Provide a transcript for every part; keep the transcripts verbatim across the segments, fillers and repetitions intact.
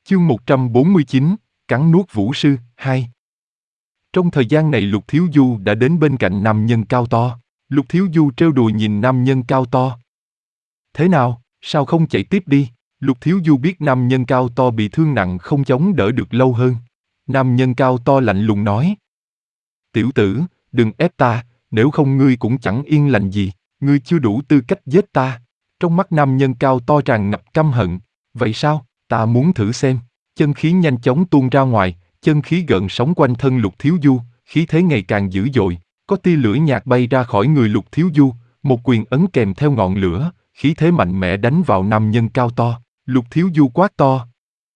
Chương một trăm bốn mươi chín, Cắn nuốt vũ sư, hai. Trong thời gian này Lục Thiếu Du đã đến bên cạnh nam nhân cao to. Lục Thiếu Du trêu đùa nhìn nam nhân cao to. Thế nào, sao không chạy tiếp đi? Lục Thiếu Du biết nam nhân cao to bị thương nặng không chống đỡ được lâu hơn. Nam nhân cao to lạnh lùng nói. Tiểu tử, đừng ép ta, nếu không ngươi cũng chẳng yên lành gì, ngươi chưa đủ tư cách giết ta. Trong mắt nam nhân cao to tràn ngập căm hận. Vậy sao, ta muốn thử xem. Chân khí nhanh chóng tuôn ra ngoài, chân khí gợn sóng quanh thân Lục Thiếu Du, khí thế ngày càng dữ dội, có tia lửa nhạt bay ra khỏi người Lục Thiếu Du, một quyền ấn kèm theo ngọn lửa, khí thế mạnh mẽ đánh vào nam nhân cao to. Lục Thiếu Du quát to.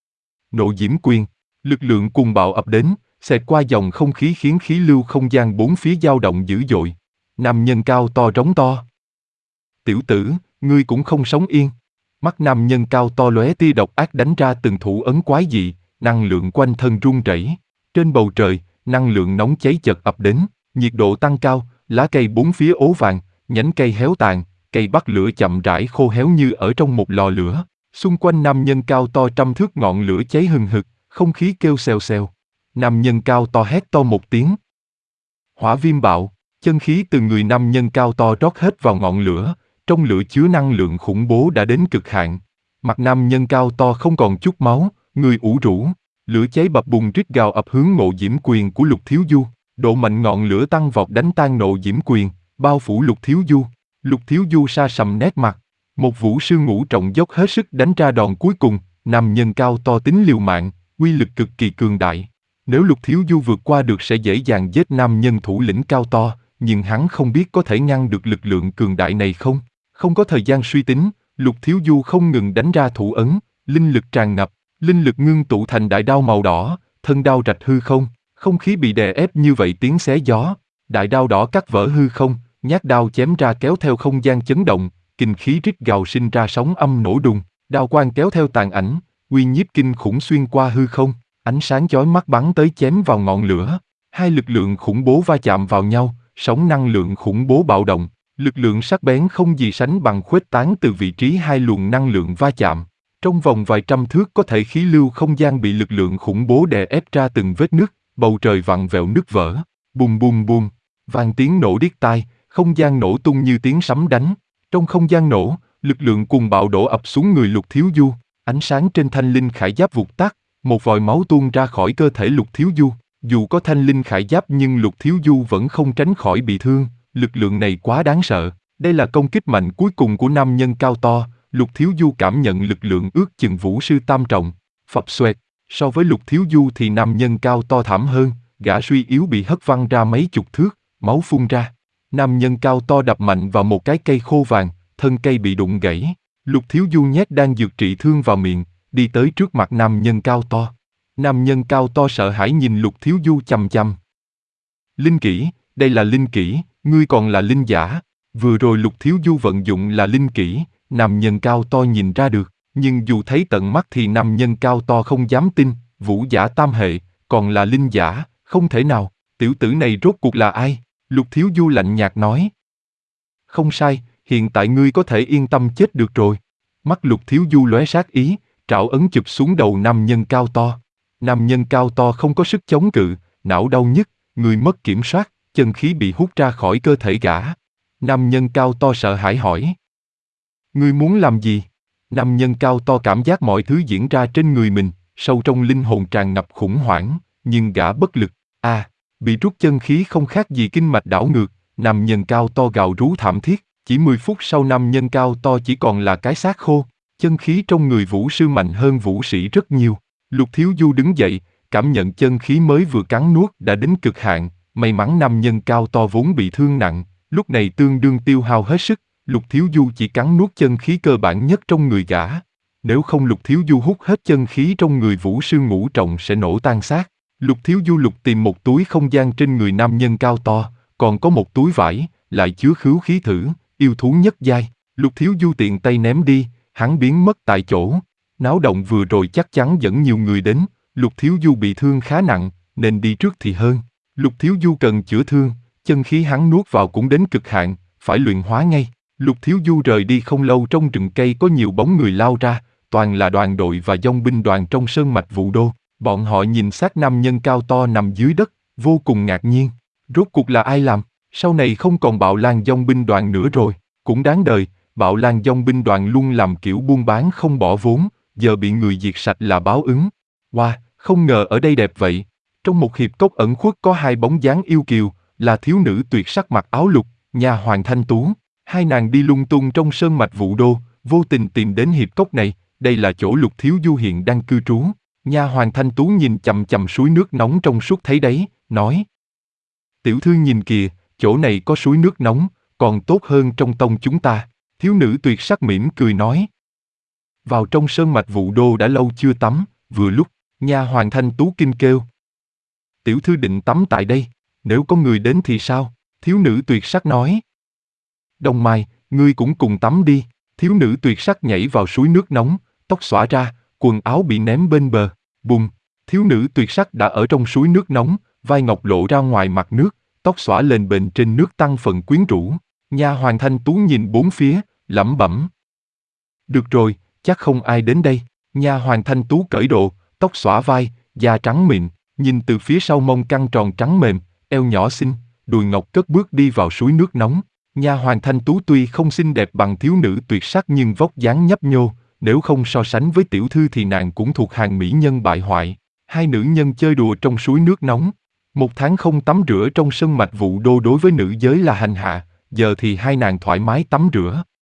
Nộ diễm quyền, lực lượng cuồng bạo ập đến, xẹt qua dòng không khí khiến khí lưu không gian bốn phía dao động dữ dội. Nam nhân cao to rống to. Tiểu tử, ngươi cũng không sống yên. Mắt nam nhân cao to lóe tia độc ác đánh ra từng thủ ấn quái dị, năng lượng quanh thân rung rẩy. Trên bầu trời, năng lượng nóng cháy chợt ập đến, nhiệt độ tăng cao, lá cây bốn phía ố vàng, nhánh cây héo tàn, cây bắt lửa chậm rãi khô héo như ở trong một lò lửa. Xung quanh nam nhân cao to trăm thước ngọn lửa cháy hừng hực, không khí kêu xèo xèo. Nam nhân cao to hét to một tiếng. Hỏa viêm bạo, chân khí từ người nam nhân cao to rót hết vào ngọn lửa, trong lửa chứa năng lượng khủng bố đã đến cực hạn. Mặt nam nhân cao to không còn chút máu, người ủ rũ, lửa cháy bập bùng rít gào ập hướng nộ diễm quyền của Lục Thiếu Du. Độ mạnh ngọn lửa tăng vọt đánh tan nộ diễm quyền, bao phủ Lục Thiếu Du. Lục Thiếu Du sa sầm nét mặt. Một vũ sư ngũ trọng dốc hết sức đánh ra đòn cuối cùng, nam nhân cao to tính liều mạng, uy lực cực kỳ cường đại. Nếu Lục Thiếu Du vượt qua được sẽ dễ dàng giết nam nhân thủ lĩnh cao to, nhưng hắn không biết có thể ngăn được lực lượng cường đại này không. Không có thời gian suy tính, Lục Thiếu Du không ngừng đánh ra thủ ấn, linh lực tràn ngập, linh lực ngưng tụ thành đại đao màu đỏ, thân đao rạch hư không, không khí bị đè ép như vậy tiếng xé gió, đại đao đỏ cắt vỡ hư không, nhát đao chém ra kéo theo không gian chấn động, kinh khí rít gào sinh ra sóng âm nổ đùng, đao quang kéo theo tàn ảnh, uy nhiếp kinh khủng xuyên qua hư không, ánh sáng chói mắt bắn tới chém vào ngọn lửa, hai lực lượng khủng bố va chạm vào nhau, sóng năng lượng khủng bố bạo động. Lực lượng sắc bén không gì sánh bằng khuếch tán từ vị trí hai luồng năng lượng va chạm. Trong vòng vài trăm thước có thể khí lưu không gian bị lực lượng khủng bố đè ép ra từng vết nứt, bầu trời vặn vẹo nứt vỡ. Bùm bùm bùm, vang tiếng nổ điếc tai, không gian nổ tung như tiếng sấm đánh. Trong không gian nổ, lực lượng cuồng bạo đổ ập xuống người Lục Thiếu Du. Ánh sáng trên thanh linh khải giáp vụt tắt, một vòi máu tuôn ra khỏi cơ thể Lục Thiếu Du. Dù có thanh linh khải giáp nhưng Lục Thiếu Du vẫn không tránh khỏi bị thương. Lực lượng này quá đáng sợ, đây là công kích mạnh cuối cùng của nam nhân cao to. Lục Thiếu Du cảm nhận lực lượng ước chừng vũ sư tam trọng, phập xoẹt, so với Lục Thiếu Du thì nam nhân cao to thảm hơn, gã suy yếu bị hất văng ra mấy chục thước, máu phun ra. Nam nhân cao to đập mạnh vào một cái cây khô vàng, thân cây bị đụng gãy. Lục Thiếu Du nhét đan dược trị thương vào miệng, đi tới trước mặt nam nhân cao to. Nam nhân cao to sợ hãi nhìn Lục Thiếu Du chằm chằm. Linh kỹ, đây là linh kỹ. Ngươi còn là linh giả, vừa rồi Lục Thiếu Du vận dụng là linh kỹ, nam nhân cao to nhìn ra được, nhưng dù thấy tận mắt thì nam nhân cao to không dám tin, vũ giả tam hệ, còn là linh giả, không thể nào, tiểu tử này rốt cuộc là ai? Lục Thiếu Du lạnh nhạt nói. Không sai, hiện tại ngươi có thể yên tâm chết được rồi. Mắt Lục Thiếu Du lóe sát ý, trảo ấn chụp xuống đầu nam nhân cao to. Nam nhân cao to không có sức chống cự, não đau nhức, người mất kiểm soát. Chân khí bị hút ra khỏi cơ thể gã. Nam nhân cao to sợ hãi hỏi. Ngươi muốn làm gì? Nam nhân cao to cảm giác mọi thứ diễn ra trên người mình, sâu trong linh hồn tràn ngập khủng hoảng, nhưng gã bất lực. À, bị rút chân khí không khác gì kinh mạch đảo ngược, nam nhân cao to gào rú thảm thiết, chỉ mười phút sau nam nhân cao to chỉ còn là cái xác khô, chân khí trong người vũ sư mạnh hơn vũ sĩ rất nhiều. Lục Thiếu Du đứng dậy, cảm nhận chân khí mới vừa cắn nuốt đã đến cực hạn. May mắn nam nhân cao to vốn bị thương nặng, lúc này tương đương tiêu hao hết sức, Lục Thiếu Du chỉ cắn nuốt chân khí cơ bản nhất trong người gã. Nếu không Lục Thiếu Du hút hết chân khí trong người vũ sư ngũ trọng sẽ nổ tan xác. Lục Thiếu Du lục tìm một túi không gian trên người nam nhân cao to, còn có một túi vải, lại chứa khứu khí thử, yêu thú nhất giai. Lục Thiếu Du tiện tay ném đi, hắn biến mất tại chỗ. Náo động vừa rồi chắc chắn dẫn nhiều người đến, Lục Thiếu Du bị thương khá nặng, nên đi trước thì hơn. Lục Thiếu Du cần chữa thương, chân khí hắn nuốt vào cũng đến cực hạn, phải luyện hóa ngay. Lục Thiếu Du rời đi không lâu trong rừng cây có nhiều bóng người lao ra, toàn là đoàn đội và dòng binh đoàn trong sơn mạch Vũ Đô. Bọn họ nhìn xác nam nhân cao to nằm dưới đất, vô cùng ngạc nhiên. Rốt cuộc là ai làm? Sau này không còn Bạo Lang dòng binh đoàn nữa rồi. Cũng đáng đời, Bạo Lang dòng binh đoàn luôn làm kiểu buôn bán không bỏ vốn, giờ bị người diệt sạch là báo ứng. Wow, không ngờ ở đây đẹp vậy. Trong một hiệp cốc ẩn khuất có hai bóng dáng yêu kiều, là thiếu nữ tuyệt sắc mặc áo lục, nha hoàn Thanh Tú. Hai nàng đi lung tung trong sơn mạch Vũ Đô, vô tình tìm đến hiệp cốc này, đây là chỗ Lục Thiếu Du hiện đang cư trú. Nha hoàn Thanh Tú nhìn chằm chằm suối nước nóng trong suốt thấy đấy, nói: Tiểu thư nhìn kìa, chỗ này có suối nước nóng, còn tốt hơn trong tông chúng ta. Thiếu nữ tuyệt sắc mỉm cười nói: Vào trong sơn mạch Vũ Đô đã lâu chưa tắm, vừa lúc, nha hoàn Thanh Tú kinh kêu: Tiểu thư định tắm tại đây, nếu có người đến thì sao? Thiếu nữ tuyệt sắc nói: Đông Mai, ngươi cũng cùng tắm đi. Thiếu nữ tuyệt sắc nhảy vào suối nước nóng, tóc xõa ra, quần áo bị ném bên bờ. Bùm! Thiếu nữ tuyệt sắc đã ở trong suối nước nóng, vai ngọc lộ ra ngoài mặt nước, tóc xõa lên bềnh trên nước tăng phần quyến rũ. Nha hoàn Thanh Tú nhìn bốn phía, lẩm bẩm: Được rồi, chắc không ai đến đây. Nha hoàn Thanh Tú cởi đồ, tóc xõa vai, da trắng mịn, nhìn từ phía sau mông căng tròn trắng mềm, eo nhỏ xinh, đùi ngọc cất bước đi vào suối nước nóng. Nha hoàn Thanh Tú tuy không xinh đẹp bằng thiếu nữ tuyệt sắc nhưng vóc dáng nhấp nhô, nếu không so sánh với tiểu thư thì nàng cũng thuộc hàng mỹ nhân bại hoại. Hai nữ nhân chơi đùa trong suối nước nóng. Một tháng không tắm rửa trong sơn mạch Vũ Đô đối với nữ giới là hành hạ, giờ thì hai nàng thoải mái tắm rửa.